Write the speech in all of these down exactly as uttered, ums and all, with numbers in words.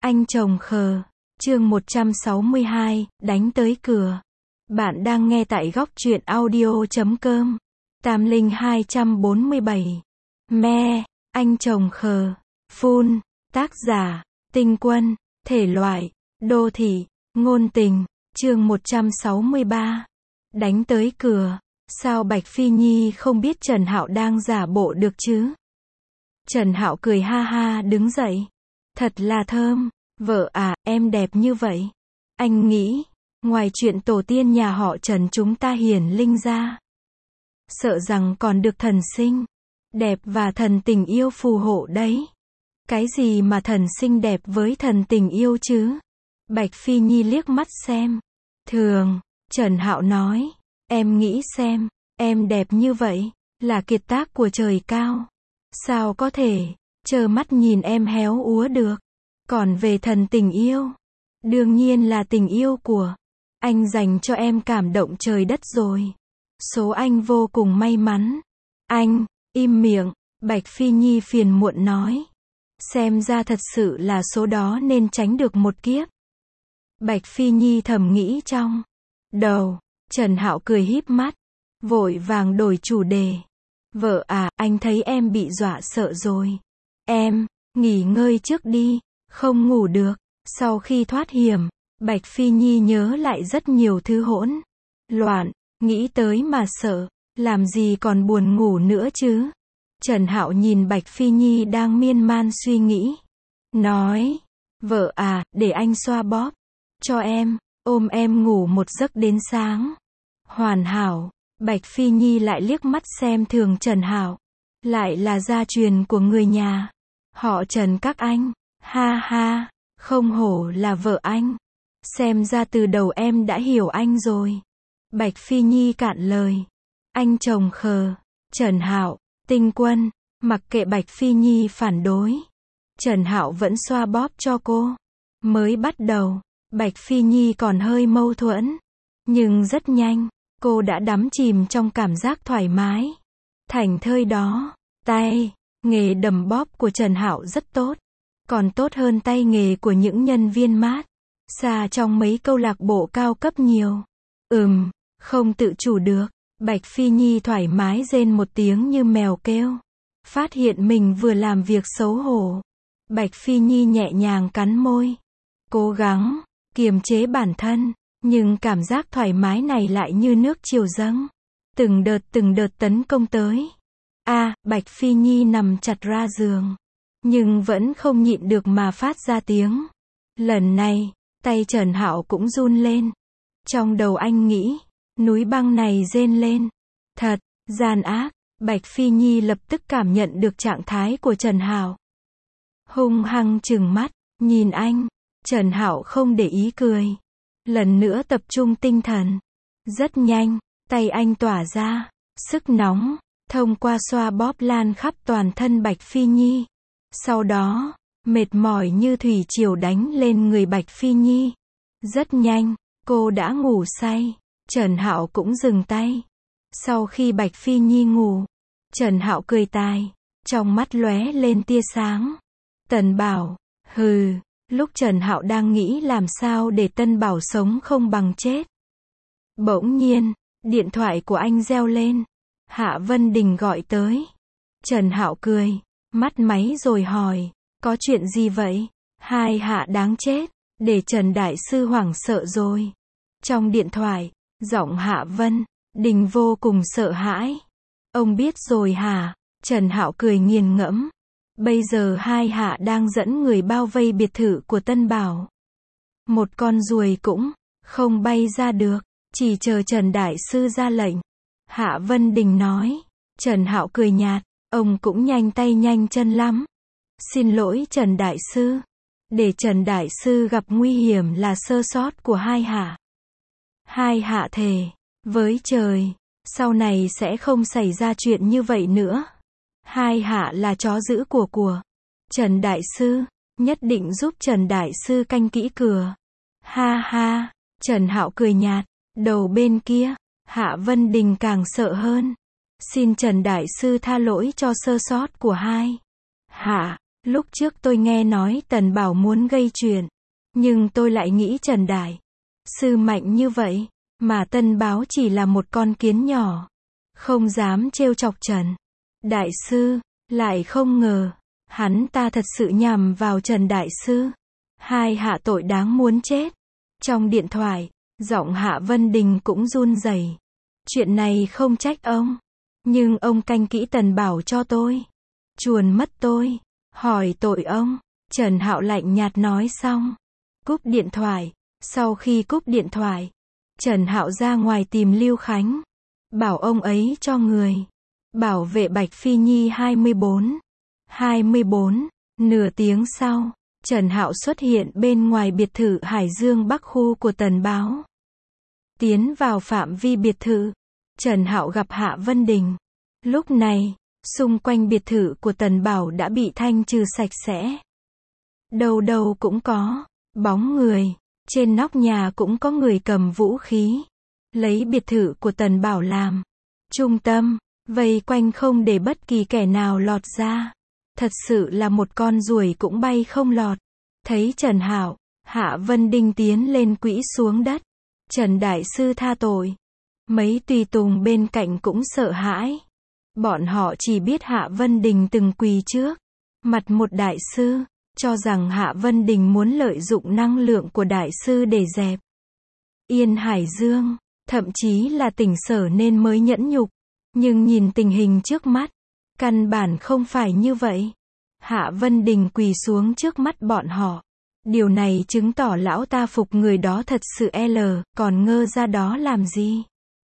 Anh chồng khờ. Chương một trăm sáu mươi hai, đánh tới cửa. Bạn đang nghe tại góc truyện audio chấm com. Tam Linh hai trăm bốn mươi bảy. Me, anh chồng khờ. Phun. Tác giả, Tinh Quân. Thể loại, đô thị, ngôn tình. Chương một trăm sáu mươi ba. Đánh tới cửa. Sao Bạch Phi Nhi không biết Trần Hạo đang giả bộ được chứ? Trần Hạo cười ha ha đứng dậy. Thật là thơm. Vợ à, em đẹp như vậy. Anh nghĩ, ngoài chuyện tổ tiên nhà họ Trần chúng ta hiển linh ra, sợ rằng còn được thần sinh đẹp và thần tình yêu phù hộ đấy. Cái gì mà thần sinh đẹp với thần tình yêu chứ? Bạch Phi Nhi liếc mắt xem. Thường, Trần Hạo nói, em nghĩ xem, em đẹp như vậy, là kiệt tác của trời cao. Sao có thể, trơ mắt nhìn em héo úa được. Còn về thần tình yêu, đương nhiên là tình yêu của anh dành cho em cảm động trời đất rồi. Số anh vô cùng may mắn. Anh, im miệng, Bạch Phi Nhi phiền muộn nói. Xem ra thật sự là số đó nên tránh được một kiếp. Bạch Phi Nhi thầm nghĩ trong đầu. Trần Hạo cười híp mắt, vội vàng đổi chủ đề. Vợ à, anh thấy em bị dọa sợ rồi. Em, nghỉ ngơi trước đi. Không ngủ được. Sau khi thoát hiểm, Bạch Phi Nhi nhớ lại rất nhiều thứ hỗn loạn, nghĩ tới mà sợ, làm gì còn buồn ngủ nữa chứ. Trần Hạo nhìn Bạch Phi Nhi đang miên man suy nghĩ, nói, vợ à, để anh xoa bóp cho em, ôm em ngủ một giấc đến sáng. Hoàn hảo. Bạch Phi Nhi lại liếc mắt xem thường Trần Hạo, lại là gia truyền của người nhà họ Trần các anh. Ha ha, không hổ là vợ anh. Xem ra từ đầu em đã hiểu anh rồi. Bạch Phi Nhi cạn lời. Anh chồng khờ. Trần Hạo, Tinh Quân, mặc kệ Bạch Phi Nhi phản đối, Trần Hạo vẫn xoa bóp cho cô. Mới bắt đầu, Bạch Phi Nhi còn hơi mâu thuẫn, nhưng rất nhanh, cô đã đắm chìm trong cảm giác thoải mái, thảnh thơi đó. Tay nghề đầm bóp của Trần Hạo rất tốt, còn tốt hơn tay nghề của những nhân viên mát xa trong mấy câu lạc bộ cao cấp nhiều. Ừm, không tự chủ được, Bạch Phi Nhi thoải mái rên một tiếng như mèo kêu. Phát hiện mình vừa làm việc xấu hổ. Bạch Phi Nhi nhẹ nhàng cắn môi, cố gắng kiềm chế bản thân, nhưng cảm giác thoải mái này lại như nước triều dâng, từng đợt từng đợt tấn công tới. A, à, Bạch Phi Nhi nằm chặt ra giường, nhưng vẫn không nhịn được mà phát ra tiếng. Lần này, tay Trần Hạo cũng run lên. Trong đầu anh nghĩ, núi băng này rên lên. Thật, gian ác. Bạch Phi Nhi lập tức cảm nhận được trạng thái của Trần Hạo. Hung hăng trừng mắt, nhìn anh. Trần Hạo không để ý cười. Lần nữa tập trung tinh thần. Rất nhanh, tay anh tỏa ra sức nóng, thông qua xoa bóp lan khắp toàn thân Bạch Phi Nhi. Sau đó, mệt mỏi như thủy triều đánh lên người Bạch Phi Nhi. Rất nhanh, cô đã ngủ say. Trần Hạo cũng dừng tay. Sau khi Bạch Phi Nhi ngủ, Trần Hạo cười tài, trong mắt lóe lên tia sáng. Tần Bảo, hừ. Lúc Trần Hạo đang nghĩ làm sao để Tân Bảo sống không bằng chết, bỗng nhiên, điện thoại của anh reo lên. Hạ Vân Đình gọi tới. Trần Hạo cười, mắt máy rồi hỏi, có chuyện gì vậy? Hai Hạ đáng chết, để Trần Đại Sư hoảng sợ rồi. Trong điện thoại, giọng Hạ Vân Đình vô cùng sợ hãi. Ông biết rồi hả? Trần Hạo cười nghiền ngẫm. Bây giờ hai Hạ đang dẫn người bao vây biệt thự của Tân Bảo. Một con ruồi cũng không bay ra được, chỉ chờ Trần Đại Sư ra lệnh. Hạ Vân Đình nói. Trần Hạo cười nhạt, ông cũng nhanh tay nhanh chân lắm. Xin lỗi Trần Đại Sư. Để Trần Đại Sư gặp nguy hiểm là sơ sót của hai Hạ. Hai Hạ thề với trời, sau này sẽ không xảy ra chuyện như vậy nữa. Hai Hạ là chó giữ của của Trần Đại Sư, nhất định giúp Trần Đại Sư canh kỹ cửa. Ha ha, Trần Hạo cười nhạt. Đầu bên kia, Hạ Vân Đình càng sợ hơn. Xin Trần Đại Sư tha lỗi cho sơ sót của hai Hạ. Lúc trước tôi nghe nói Tần Bảo muốn gây chuyện, nhưng tôi lại nghĩ Trần Đại Sư mạnh như vậy, mà Tân Báo chỉ là một con kiến nhỏ, không dám trêu chọc Trần Đại Sư, lại không ngờ, hắn ta thật sự nhằm vào Trần Đại Sư. Hai hạ tội đáng muốn chết. Trong điện thoại, giọng Hạ Vân Đình cũng run rẩy. Chuyện này không trách ông, nhưng ông canh kỹ Tần Bảo cho tôi, chuồn mất tôi, hỏi tội ông. Trần Hạo lạnh nhạt nói xong, cúp điện thoại. Sau khi cúp điện thoại, Trần Hạo ra ngoài tìm Lưu Khánh, bảo ông ấy cho người bảo vệ Bạch Phi Nhi hai mươi bốn. hai mươi bốn. Nửa tiếng sau, Trần Hạo xuất hiện bên ngoài biệt thự Hải Dương Bắc khu của Tần Báo. Tiến vào phạm vi biệt thự, Trần Hạo gặp Hạ Vân Đình. Lúc này, xung quanh biệt thự của Tần Bảo đã bị thanh trừ sạch sẽ. Đâu đâu cũng có bóng người, trên nóc nhà cũng có người cầm vũ khí, lấy biệt thự của Tần Bảo làm trung tâm, vây quanh không để bất kỳ kẻ nào lọt ra. Thật sự là một con ruồi cũng bay không lọt. Thấy Trần Hạo, Hạ Vân Đình tiến lên quỹ xuống đất. Trần Đại Sư tha tội. Mấy tùy tùng bên cạnh cũng sợ hãi. Bọn họ chỉ biết Hạ Vân Đình từng quỳ trước mặt một đại sư, cho rằng Hạ Vân Đình muốn lợi dụng năng lượng của đại sư để dẹp Yên Hải Dương, thậm chí là Tỉnh Sở nên mới nhẫn nhục. Nhưng nhìn tình hình trước mắt, căn bản không phải như vậy. Hạ Vân Đình quỳ xuống trước mắt bọn họ. Điều này chứng tỏ lão ta phục người đó thật sự L, còn ngơ ra đó làm gì?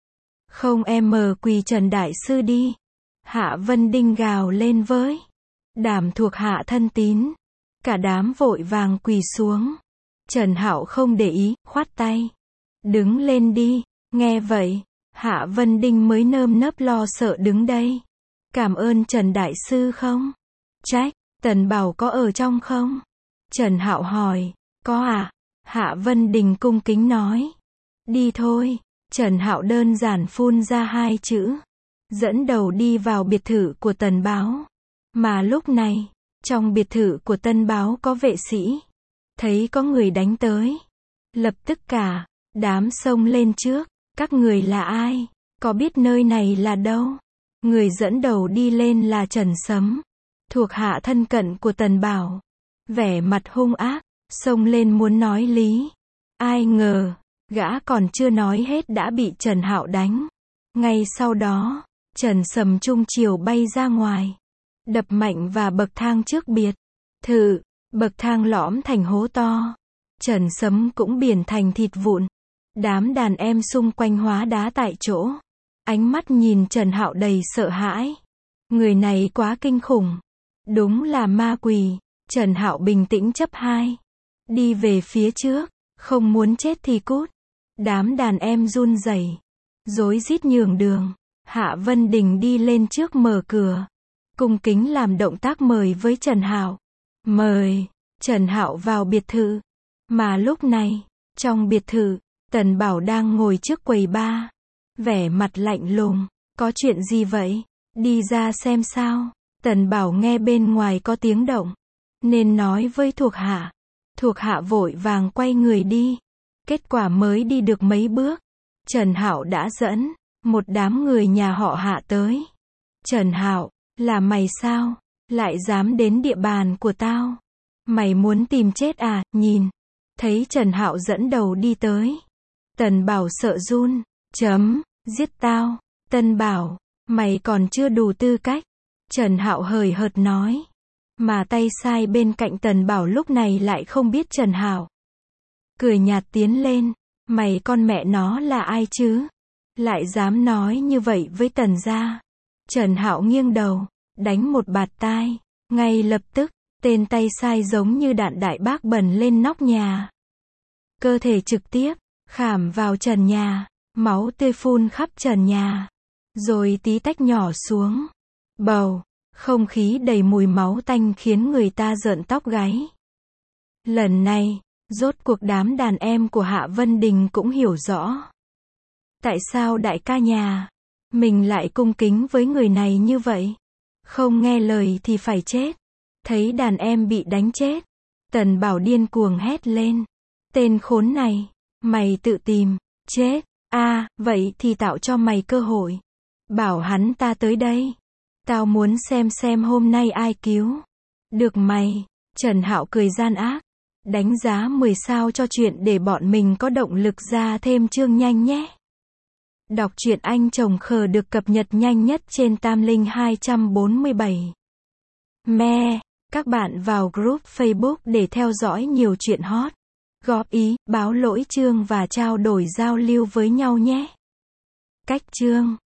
Không em quỳ Trần Đại Sư đi. Hạ Vân Đình gào lên với đám thuộc hạ thân tín. Cả đám vội vàng quỳ xuống. Trần Hạo không để ý, khoát tay. Đứng lên đi. Nghe vậy, Hạ Vân Đình mới nơm nớp lo sợ đứng đây. Cảm ơn Trần Đại Sư không? Trách, Tần Bảo có ở trong không? Trần Hạo hỏi, có à? Hạ Vân Đình cung kính nói. Đi thôi. Trần Hạo đơn giản phun ra hai chữ. Dẫn đầu đi vào biệt thự của Tần Báo. Mà lúc này, trong biệt thự của Tân Báo có vệ sĩ. Thấy có người đánh tới. Lập tức cả đám xông lên trước. Các người là ai? Có biết nơi này là đâu? Người dẫn đầu đi lên là Trần Sấm, thuộc hạ thân cận của Tần Bảo. Vẻ mặt hung ác, xông lên muốn nói lý. Ai ngờ, gã còn chưa nói hết đã bị Trần Hạo đánh. Ngay sau đó, Trần Sấm trung chiều bay ra ngoài, đập mạnh vào bậc thang trước biệt thự, bậc thang lõm thành hố to. Trần Sấm cũng biển thành thịt vụn. Đám đàn em xung quanh hóa đá tại chỗ. Ánh mắt nhìn Trần Hạo đầy sợ hãi. Người này quá kinh khủng. Đúng là ma quỷ. Trần Hạo bình tĩnh chấp hai. Đi về phía trước. Không muốn chết thì cút. Đám đàn em run rẩy, rối rít nhường đường. Hạ Vân Đình đi lên trước mở cửa. Cung kính làm động tác mời với Trần Hạo. Mời Trần Hạo vào biệt thự. Mà lúc này, trong biệt thự, Tần Bảo đang ngồi trước quầy bar. Vẻ mặt lạnh lùng. Có chuyện gì vậy? Đi ra xem sao. Tần Bảo nghe bên ngoài có tiếng động, nên nói với thuộc hạ. Thuộc hạ vội vàng quay người đi. Kết quả mới đi được mấy bước, Trần Hạo đã dẫn một đám người nhà họ Hạ tới. Trần Hạo, là mày sao? Lại dám đến địa bàn của tao? Mày muốn tìm chết à? Nhìn thấy Trần Hạo dẫn đầu đi tới, Tần Bảo sợ run. Chấm, giết tao. Tân Bảo, mày còn chưa đủ tư cách. Trần Hạo hời hợt nói. Mà tay sai bên cạnh Tần Bảo lúc này lại không biết Trần Hạo. Cười nhạt tiến lên. Mày con mẹ nó là ai chứ? Lại dám nói như vậy với Tần gia. Trần Hạo nghiêng đầu, đánh một bạt tai. Ngay lập tức, tên tay sai giống như đạn đại bác bẩn lên nóc nhà. Cơ thể trực tiếp khảm vào trần nhà, máu tươi phun khắp trần nhà, rồi tí tách nhỏ xuống. Bầu, không khí đầy mùi máu tanh khiến người ta rợn tóc gáy. Lần này, rốt cuộc đám đàn em của Hạ Vân Đình cũng hiểu rõ. Tại sao đại ca nhà mình lại cung kính với người này như vậy? Không nghe lời thì phải chết. Thấy đàn em bị đánh chết, Tần Bảo điên cuồng hét lên. Tên khốn này, mày tự tìm, chết, a à, vậy thì tạo cho mày cơ hội. Bảo hắn ta tới đây. Tao muốn xem xem hôm nay ai cứu. Được mày, Trần Hạo cười gian ác. Đánh giá mười sao cho chuyện để bọn mình có động lực ra thêm chương nhanh nhé. Đọc truyện Anh Chồng Khờ được cập nhật nhanh nhất trên Tam Linh hai bốn bảy. Me, các bạn vào group Facebook để theo dõi nhiều chuyện hot, góp ý, báo lỗi chương và trao đổi giao lưu với nhau nhé. Cách chương